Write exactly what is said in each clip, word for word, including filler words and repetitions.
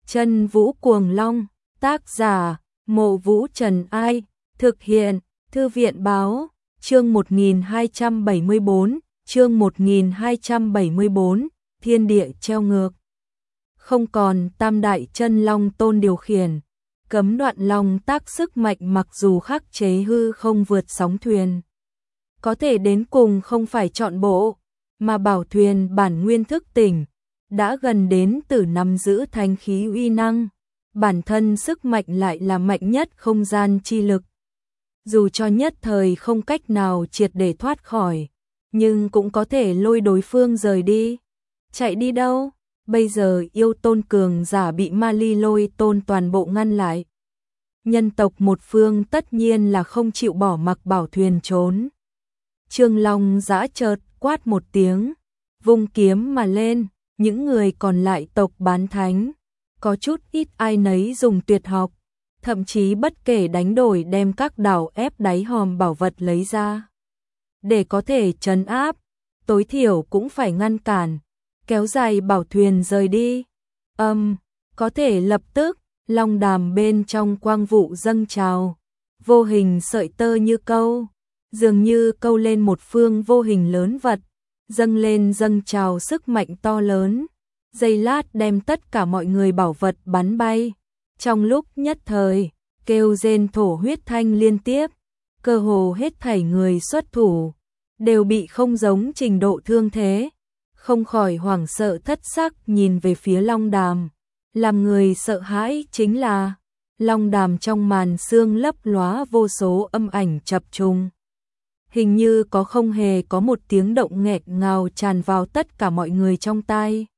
Chân Vũ Cuồng Long, tác giả, Mộ Vũ Trần Ai, thực hiện, Thư viện Báo, chương một nghìn hai trăm bảy mươi tư, chương một nghìn hai trăm bảy mươi tư, thiên địa treo ngược. Không còn tam đại chân long tôn điều khiển, cấm đoạn long tác sức mạnh mặc dù khắc chế hư không vượt sóng thuyền. Có thể đến cùng không phải chọn bộ, mà bảo thuyền bản nguyên thức tỉnh, đã gần đến từ nắm giữ thánh khí uy năng, bản thân sức mạnh lại là mạnh nhất không gian chi lực. Dù cho nhất thời không cách nào triệt để thoát khỏi, nhưng cũng có thể lôi đối phương rời đi. Chạy đi đâu? Bây giờ yêu tôn cường giả bị ma ly lôi tôn toàn bộ ngăn lại. Nhân tộc một phương tất nhiên là không chịu bỏ mặc bảo thuyền trốn. Trương Long giã chợt quát một tiếng, vung kiếm mà lên, những người còn lại tộc bán thánh, có chút ít ai nấy dùng tuyệt học, thậm chí bất kể đánh đổi đem các đảo ép đáy hòm bảo vật lấy ra. Để có thể trấn áp, tối thiểu cũng phải ngăn cản, kéo dài bảo thuyền rời đi. Âm, um, có thể lập tức, long đàm bên trong quang vụ dâng trào, vô hình sợi tơ như câu, dường như câu lên một phương vô hình lớn vật, dâng lên dâng trào sức mạnh to lớn, giây lát đem tất cả mọi người bảo vật bắn bay. Trong lúc nhất thời, kêu rên thổ huyết thanh liên tiếp, cơ hồ hết thảy người xuất thủ, đều bị không giống trình độ thương thế, không khỏi hoảng sợ thất sắc nhìn về phía long đàm. Làm người sợ hãi chính là, long đàm trong màn sương lấp lóa vô số âm ảnh chập trùng. Hình như có không hề có một tiếng động nghẹt ngào tràn vào tất cả mọi người trong tai.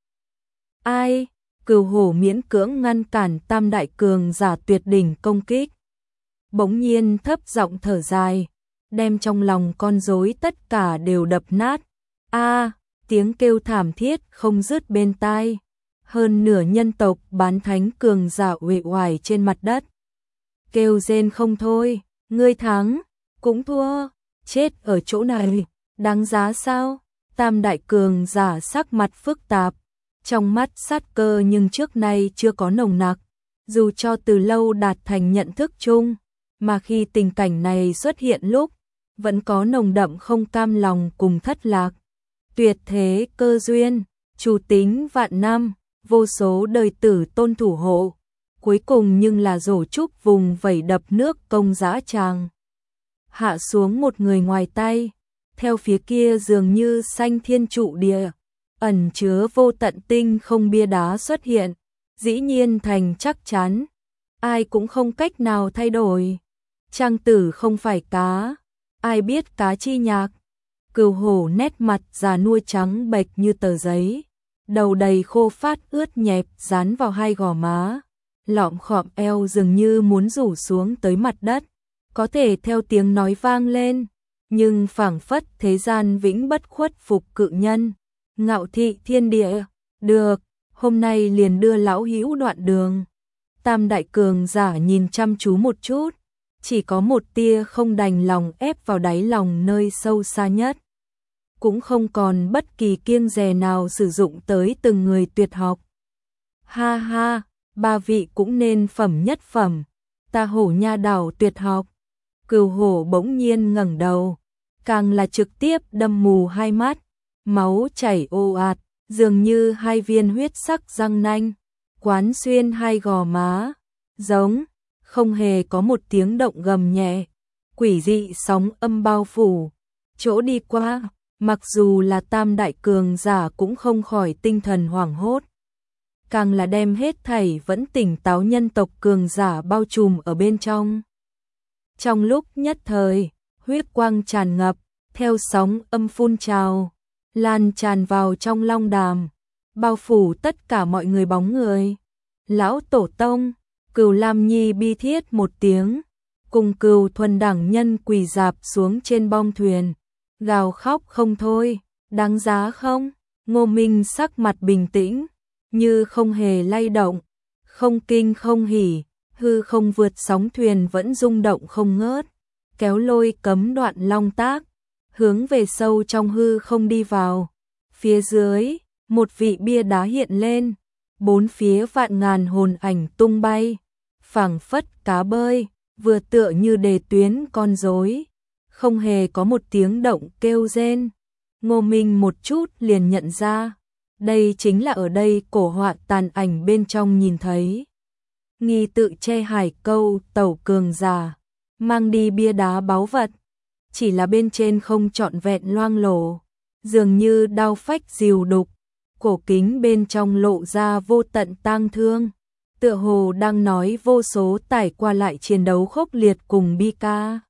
Ai? Cửu hổ miễn cưỡng ngăn cản tam đại cường giả tuyệt đỉnh công kích. Bỗng nhiên thấp giọng thở dài, đem trong lòng con rối tất cả đều đập nát. A, tiếng kêu thảm thiết không dứt bên tai. Hơn nửa nhân tộc bán thánh cường giả uể oải trên mặt đất. Kêu rên không thôi, ngươi thắng, cũng thua, chết ở chỗ này, đáng giá sao? Tam đại cường giả sắc mặt phức tạp, trong mắt sát cơ nhưng trước nay chưa có nồng nặc, dù cho từ lâu đạt thành nhận thức chung, mà khi tình cảnh này xuất hiện lúc, vẫn có nồng đậm không cam lòng cùng thất lạc. Tuyệt thế cơ duyên, chủ tính vạn năm, vô số đời tử tôn thủ hộ, cuối cùng nhưng là rổ trúc vùng vẩy đập nước công dã tràng. Hạ xuống một người ngoài tay, theo phía kia dường như sanh thiên trụ địa, ẩn chứa vô tận tinh không bia đá xuất hiện, dĩ nhiên thành chắc chắn, ai cũng không cách nào thay đổi. Trang tử không phải cá, ai biết cá chi nhạc. Cừu hổ nét mặt già nua trắng bệch như tờ giấy, đầu đầy khô phát ướt nhẹp dán vào hai gò má, lọm khọm eo dường như muốn rủ xuống tới mặt đất. Có thể theo tiếng nói vang lên, nhưng phảng phất thế gian vĩnh bất khuất phục cự nhân, ngạo thị thiên địa. Được, hôm nay liền đưa lão hữu đoạn đường. Tam đại cường giả nhìn chăm chú một chút, chỉ có một tia không đành lòng ép vào đáy lòng nơi sâu xa nhất. Cũng không còn bất kỳ kiêng dè nào sử dụng tới từng người tuyệt học. Ha ha, ba vị cũng nên phẩm nhất phẩm, ta hổ nha đảo tuyệt học. Cừu hổ bỗng nhiên ngẩng đầu, càng là trực tiếp đâm mù hai mắt, máu chảy ồ ạt, dường như hai viên huyết sắc răng nanh, quán xuyên hai gò má, giống, không hề có một tiếng động gầm nhẹ, quỷ dị sóng âm bao phủ, chỗ đi qua, mặc dù là tam đại cường giả cũng không khỏi tinh thần hoảng hốt. Càng là đem hết thảy vẫn tỉnh táo nhân tộc cường giả bao trùm ở bên trong. Trong lúc nhất thời, huyết quang tràn ngập, theo sóng âm phun trào, lan tràn vào trong long đàm, bao phủ tất cả mọi người bóng người. Lão tổ tông, Cừu Lam Nhi bi thiết một tiếng, cùng Cừu Thuần đẳng nhân quỳ dạp xuống trên bong thuyền, gào khóc không thôi. Đáng giá không? Ngô Minh sắc mặt bình tĩnh, như không hề lay động, không kinh không hỉ. Hư không vượt sóng thuyền vẫn rung động không ngớt, kéo lôi cấm đoạn long tác, hướng về sâu trong hư không đi vào. Phía dưới, một vị bia đá hiện lên, bốn phía vạn ngàn hồn ảnh tung bay, phảng phất cá bơi, vừa tựa như đề tuyến con rối, không hề có một tiếng động kêu rên. Ngô Minh một chút liền nhận ra, đây chính là ở đây cổ họa tàn ảnh bên trong nhìn thấy. Nghi tự che hải câu tẩu cường giả, mang đi bia đá báu vật, chỉ là bên trên không trọn vẹn loang lổ, dường như đao phách dìu đục, cổ kính bên trong lộ ra vô tận tang thương, tựa hồ đang nói vô số tải qua lại chiến đấu khốc liệt cùng bi ca.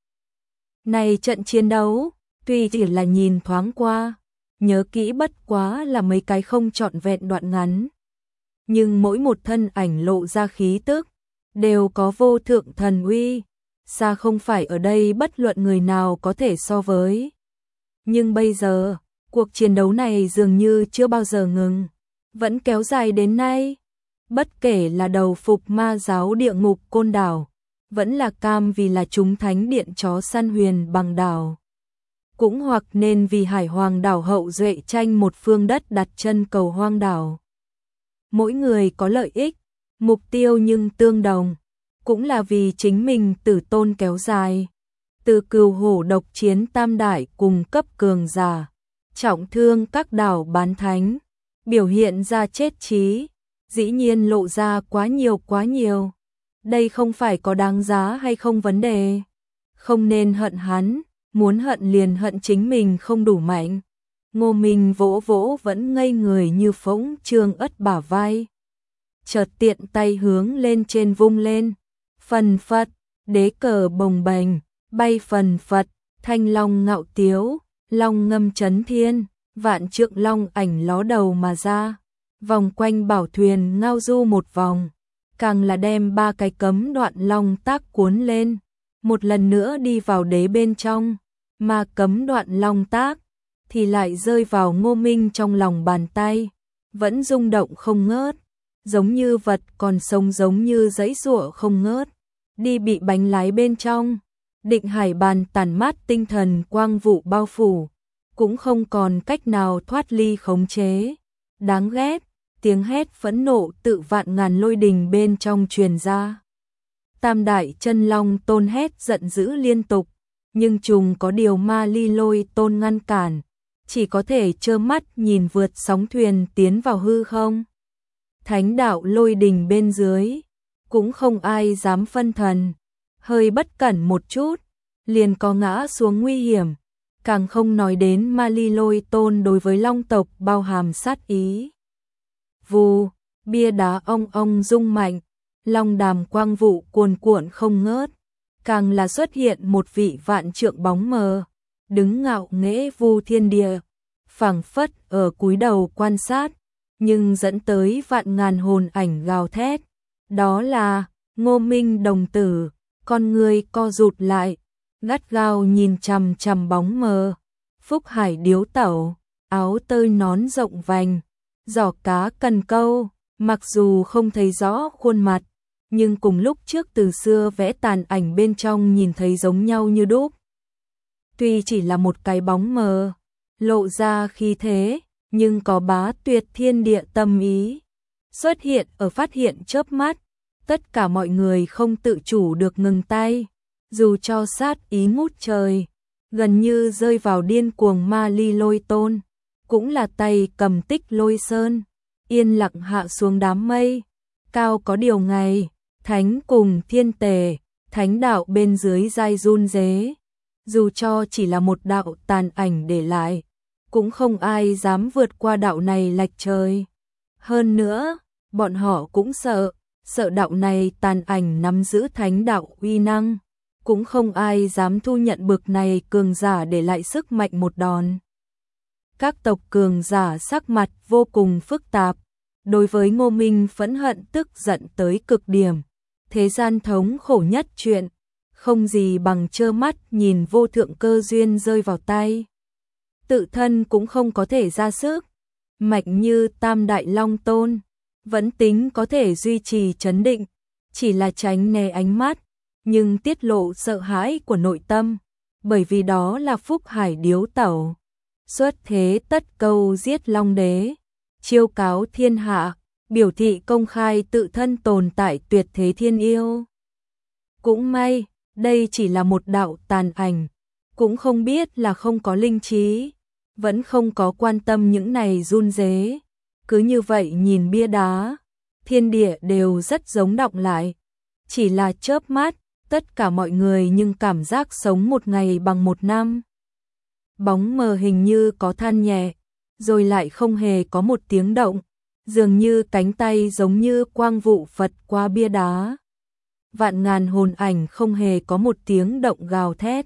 Này trận chiến đấu, tuy chỉ là nhìn thoáng qua, nhớ kỹ bất quá là mấy cái không trọn vẹn đoạn ngắn, nhưng mỗi một thân ảnh lộ ra khí tức, đều có vô thượng thần uy, xa không phải ở đây bất luận người nào có thể so với. Nhưng bây giờ, cuộc chiến đấu này dường như chưa bao giờ ngừng, vẫn kéo dài đến nay. Bất kể là đầu phục ma giáo địa ngục Côn Đảo, vẫn là cam vì là chúng thánh điện chó săn huyền bằng đảo, cũng hoặc nên vì hải hoàng đảo hậu duệ tranh một phương đất đặt chân cầu hoang đảo. Mỗi người có lợi ích, mục tiêu nhưng tương đồng, cũng là vì chính mình tử tôn kéo dài. Từ cừu hổ độc chiến tam đại cùng cấp cường giả, trọng thương các đảo bán thánh, biểu hiện ra chết chí, dĩ nhiên lộ ra quá nhiều quá nhiều. Đây không phải có đáng giá hay không vấn đề. Không nên hận hắn, muốn hận liền hận chính mình không đủ mạnh. Ngô Minh vỗ vỗ vẫn ngây người như phỗng Trương Ất bả vai. Chợt tiện tay hướng lên trên vung lên. Phần phật, đế cờ bồng bềnh, bay phần phật, thanh long ngạo tiếu, long ngâm chấn thiên, vạn trượng long ảnh ló đầu mà ra. Vòng quanh bảo thuyền ngao du một vòng, càng là đem ba cái cấm đoạn long tác cuốn lên, một lần nữa đi vào đế bên trong, mà cấm đoạn long tác thì lại rơi vào Ngô Minh trong lòng bàn tay, vẫn rung động không ngớt, giống như vật còn sống, giống như giãy giụa không ngớt, đi bị bánh lái bên trong. Định hải bàn tàn mát tinh thần quang vụ bao phủ, cũng không còn cách nào thoát ly khống chế. Đáng ghét, tiếng hét phẫn nộ tự vạn ngàn lôi đình bên trong truyền ra. Tam đại chân long tôn hét giận dữ liên tục, nhưng trùng có điều ma ly lôi tôn ngăn cản, chỉ có thể trơ mắt nhìn vượt sóng thuyền tiến vào hư không. Thánh đạo lôi đình bên dưới, cũng không ai dám phân thần, hơi bất cẩn một chút, liền có ngã xuống nguy hiểm, càng không nói đến ma ly lôi tôn đối với long tộc bao hàm sát ý. Vù, bia đá ong ong rung mạnh, long đàm quang vụ cuồn cuộn không ngớt, càng là xuất hiện một vị vạn trượng bóng mờ, đứng ngạo nghễ vu thiên địa, phảng phất ở cúi đầu quan sát, nhưng dẫn tới vạn ngàn hồn ảnh gào thét. Đó là Ngô Minh đồng tử, con người co rụt lại, gắt gao nhìn chằm chằm bóng mờ. Phúc Hải điếu tẩu, áo tơi nón rộng vành, giỏ cá cần câu, mặc dù không thấy rõ khuôn mặt, nhưng cùng lúc trước từ xưa vẽ tàn ảnh bên trong nhìn thấy giống nhau như đúc. Tuy chỉ là một cái bóng mờ, lộ ra khí thế, nhưng có bá tuyệt thiên địa tâm ý. Xuất hiện ở phát hiện chớp mắt, tất cả mọi người không tự chủ được ngừng tay, dù cho sát ý ngút trời, gần như rơi vào điên cuồng ma ly lôi tôn, cũng là tay cầm tích lôi sơn, yên lặng hạ xuống đám mây, cao có điều ngày, thánh cùng thiên tề, thánh đạo bên dưới dai run rế, dù cho chỉ là một đạo tàn ảnh để lại, cũng không ai dám vượt qua đạo này lệch trời. Hơn nữa, bọn họ cũng sợ, sợ đạo này tàn ảnh nắm giữ thánh đạo uy năng, cũng không ai dám thu nhận bực này cường giả để lại sức mạnh một đòn. Các tộc cường giả sắc mặt vô cùng phức tạp, đối với Ngô Minh phẫn hận tức giận tới cực điểm. Thế gian thống khổ nhất chuyện, không gì bằng trơ mắt nhìn vô thượng cơ duyên rơi vào tay. Tự thân cũng không có thể ra sức, mạnh như Tam Đại Long Tôn, vẫn tính có thể duy trì trấn định, chỉ là tránh né ánh mắt, nhưng tiết lộ sợ hãi của nội tâm, bởi vì đó là Phúc Hải điếu tẩu. Xuất thế tất câu giết Long Đế, chiêu cáo thiên hạ, biểu thị công khai tự thân tồn tại tuyệt thế thiên yêu. Cũng may, đây chỉ là một đạo tàn ảnh, cũng không biết là không có linh trí, vẫn không có quan tâm những này run rế. Cứ như vậy nhìn bia đá, thiên địa đều rất giống đọng lại. Chỉ là chớp mắt, tất cả mọi người nhưng cảm giác sống một ngày bằng một năm. Bóng mờ hình như có than nhẹ, rồi lại không hề có một tiếng động, dường như cánh tay giống như quang vụ Phật qua bia đá. Vạn ngàn hồn ảnh không hề có một tiếng động gào thét.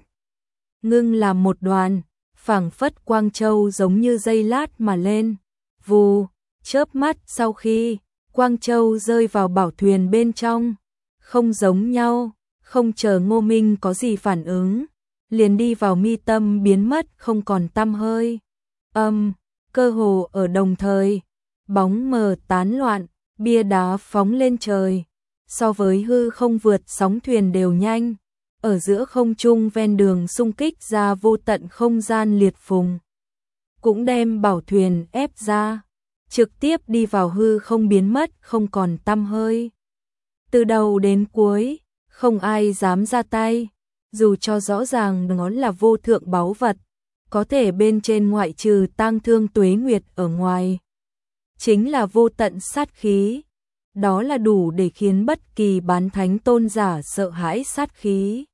Ngưng làm một đoàn, phảng phất quang châu giống như dây lát mà lên. Vù, chớp mắt sau khi quang châu rơi vào bảo thuyền bên trong, không giống nhau, không chờ Ngô Minh có gì phản ứng, liền đi vào mi tâm biến mất không còn tăm hơi. Âm, um, cơ hồ ở đồng thời, bóng mờ tán loạn, bia đá phóng lên trời. So với hư không vượt sóng thuyền đều nhanh, ở giữa không trung ven đường xung kích ra vô tận không gian liệt phùng. Cũng đem bảo thuyền ép ra, trực tiếp đi vào hư không biến mất không còn tăm hơi. Từ đầu đến cuối, không ai dám ra tay, dù cho rõ ràng nó là vô thượng báu vật, có thể bên trên ngoại trừ tang thương tuế nguyệt ở ngoài. Chính là vô tận sát khí. Đó là đủ để khiến bất kỳ bán thánh tôn giả sợ hãi sát khí.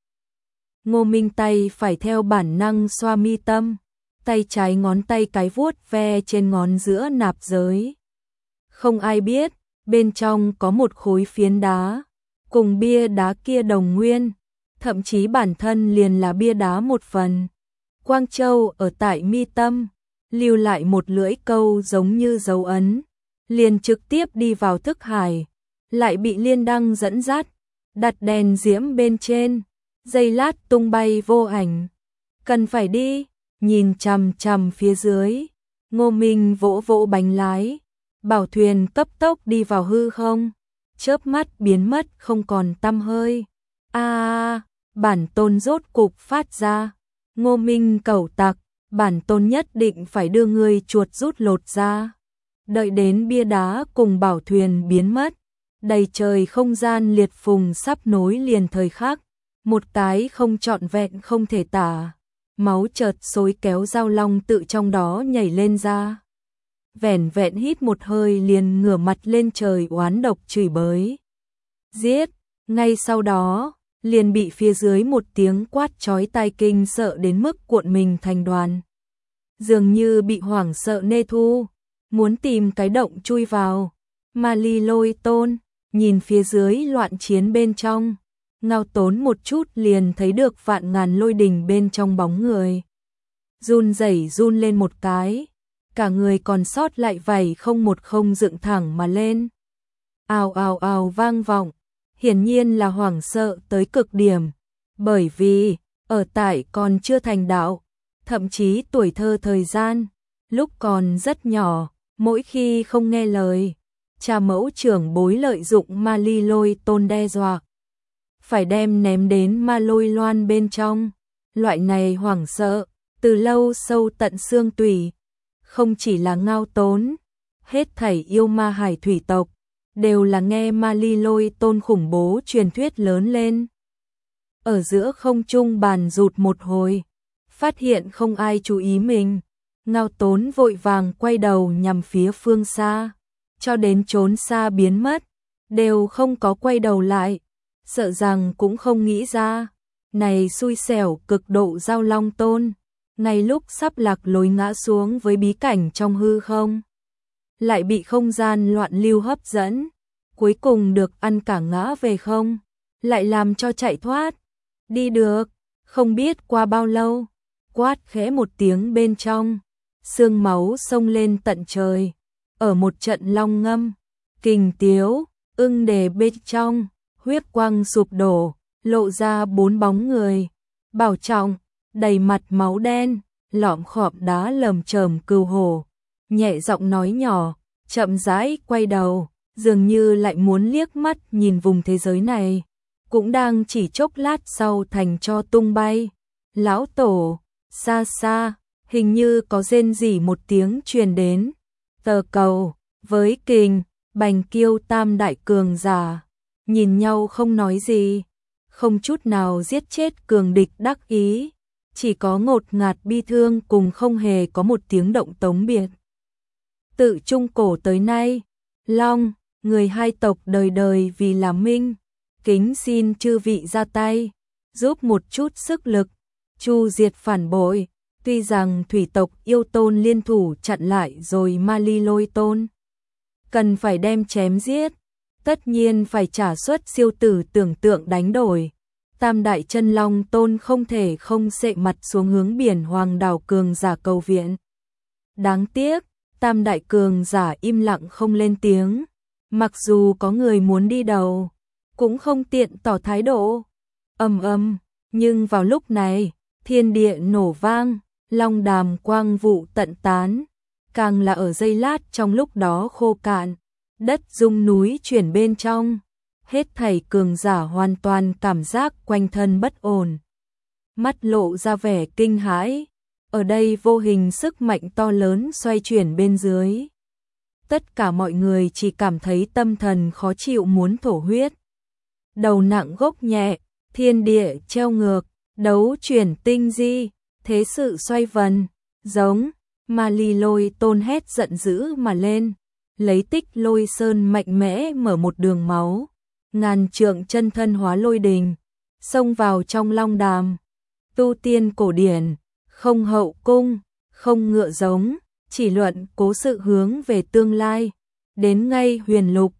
Ngô Minh tay phải theo bản năng xoa mi tâm, tay trái ngón tay cái vuốt ve trên ngón giữa nạp giới. Không ai biết, bên trong có một khối phiến đá, cùng bia đá kia đồng nguyên, thậm chí bản thân liền là bia đá một phần. Quang Châu ở tại mi tâm, lưu lại một lưỡi câu giống như dấu ấn. Liền trực tiếp đi vào thức hải, lại bị liên đăng dẫn dắt, đặt đèn diễm bên trên, giây lát tung bay vô ảnh. Cần phải đi, nhìn chằm chằm phía dưới, Ngô Minh vỗ vỗ bánh lái, bảo thuyền cấp tốc đi vào hư không, chớp mắt biến mất không còn tăm hơi. A, à, bản tôn rốt cục phát ra, Ngô Minh cẩu tặc, bản tôn nhất định phải đưa người chuột rút lột ra. Đợi đến bia đá cùng bảo thuyền biến mất, đầy trời không gian liệt phùng sắp nối liền thời khắc, một cái không trọn vẹn không thể tả, máu chợt xối kéo Giao Long tự trong đó nhảy lên ra. Vẻn vẹn hít một hơi liền ngửa mặt lên trời oán độc chửi bới. Giết, ngay sau đó, liền bị phía dưới một tiếng quát chói tai kinh sợ đến mức cuộn mình thành đoàn. Dường như bị hoảng sợ nê thu, muốn tìm cái động chui vào. Mà Ly Lôi Tôn, nhìn phía dưới loạn chiến bên trong, Ngao Tốn một chút liền thấy được vạn ngàn lôi đình bên trong bóng người. Run rẩy run lên một cái, cả người còn sót lại vảy không một không dựng thẳng mà lên. Ào ào ào vang vọng, hiển nhiên là hoảng sợ tới cực điểm, bởi vì, ở tại còn chưa thành đạo, thậm chí tuổi thơ thời gian, lúc còn rất nhỏ, mỗi khi không nghe lời, cha mẫu trưởng bối lợi dụng Ma Ly Lôi Tôn đe dọa, phải đem ném đến ma lôi loan bên trong. Loại này hoảng sợ, từ lâu sâu tận xương tủy, không chỉ là Ngao Tốn, hết thảy yêu ma hải thủy tộc, đều là nghe Ma Ly Lôi Tôn khủng bố truyền thuyết lớn lên. Ở giữa không trung bàn rụt một hồi, phát hiện không ai chú ý mình, Ngao Tốn vội vàng quay đầu nhằm phía phương xa, cho đến trốn xa biến mất, đều không có quay đầu lại, sợ rằng cũng không nghĩ ra, này xui xẻo cực độ Giao Long Tôn, ngay lúc sắp lạc lối ngã xuống với bí cảnh trong hư không, lại bị không gian loạn lưu hấp dẫn, cuối cùng được ăn cả ngã về không, lại làm cho chạy thoát, đi được, không biết qua bao lâu, quát khẽ một tiếng bên trong, xương máu xông lên tận trời, ở một trận long ngâm, kình tiếu, ưng đề bên trong, huyết quang sụp đổ, lộ ra bốn bóng người, Bảo Trọng, đầy mặt máu đen, lọm khọm đá lầm chởm cừu hổ, nhẹ giọng nói nhỏ, chậm rãi quay đầu, dường như lại muốn liếc mắt nhìn vùng thế giới này, cũng đang chỉ chốc lát sau thành cho tung bay. Lão Tổ, xa xa, hình như có rên rỉ một tiếng truyền đến, tờ cầu, với kình, Bành Kiêu tam đại cường giả, nhìn nhau không nói gì, không chút nào giết chết cường địch đắc ý, chỉ có ngột ngạt bi thương cùng không hề có một tiếng động tống biệt. Tự trung cổ tới nay, Long, người hai tộc đời đời vì là minh, kính xin chư vị ra tay, giúp một chút sức lực, chu diệt phản bội. Tuy rằng thủy tộc yêu tôn liên thủ chặn lại rồi ma ly lôi tôn, cần phải đem chém giết, tất nhiên phải trả suất siêu tử tưởng tượng đánh đổi. Tam đại chân long tôn không thể không sệ mặt xuống hướng biển hoàng đảo cường giả cầu viện. Đáng tiếc, tam đại cường giả im lặng không lên tiếng, mặc dù có người muốn đi đầu, cũng không tiện tỏ thái độ. Ầm ầm, nhưng vào lúc này, thiên địa nổ vang, long đàm quang vụ tận tán, càng là ở giây lát trong lúc đó khô cạn, đất rung núi chuyển bên trong, hết thảy cường giả hoàn toàn cảm giác quanh thân bất ổn. Mắt lộ ra vẻ kinh hãi, ở đây vô hình sức mạnh to lớn xoay chuyển bên dưới. Tất cả mọi người chỉ cảm thấy tâm thần khó chịu muốn thổ huyết. Đầu nặng gốc nhẹ, thiên địa treo ngược, đấu chuyển tinh di, thế sự xoay vần, giống, ma ly lôi tôn hét giận dữ mà lên, lấy tích lôi sơn mạnh mẽ mở một đường máu, ngàn trượng chân thân hóa lôi đình, xông vào trong long đàm. Tu tiên cổ điển, không hậu cung, không ngựa giống, chỉ luận cố sự hướng về tương lai, đến ngay huyền lục,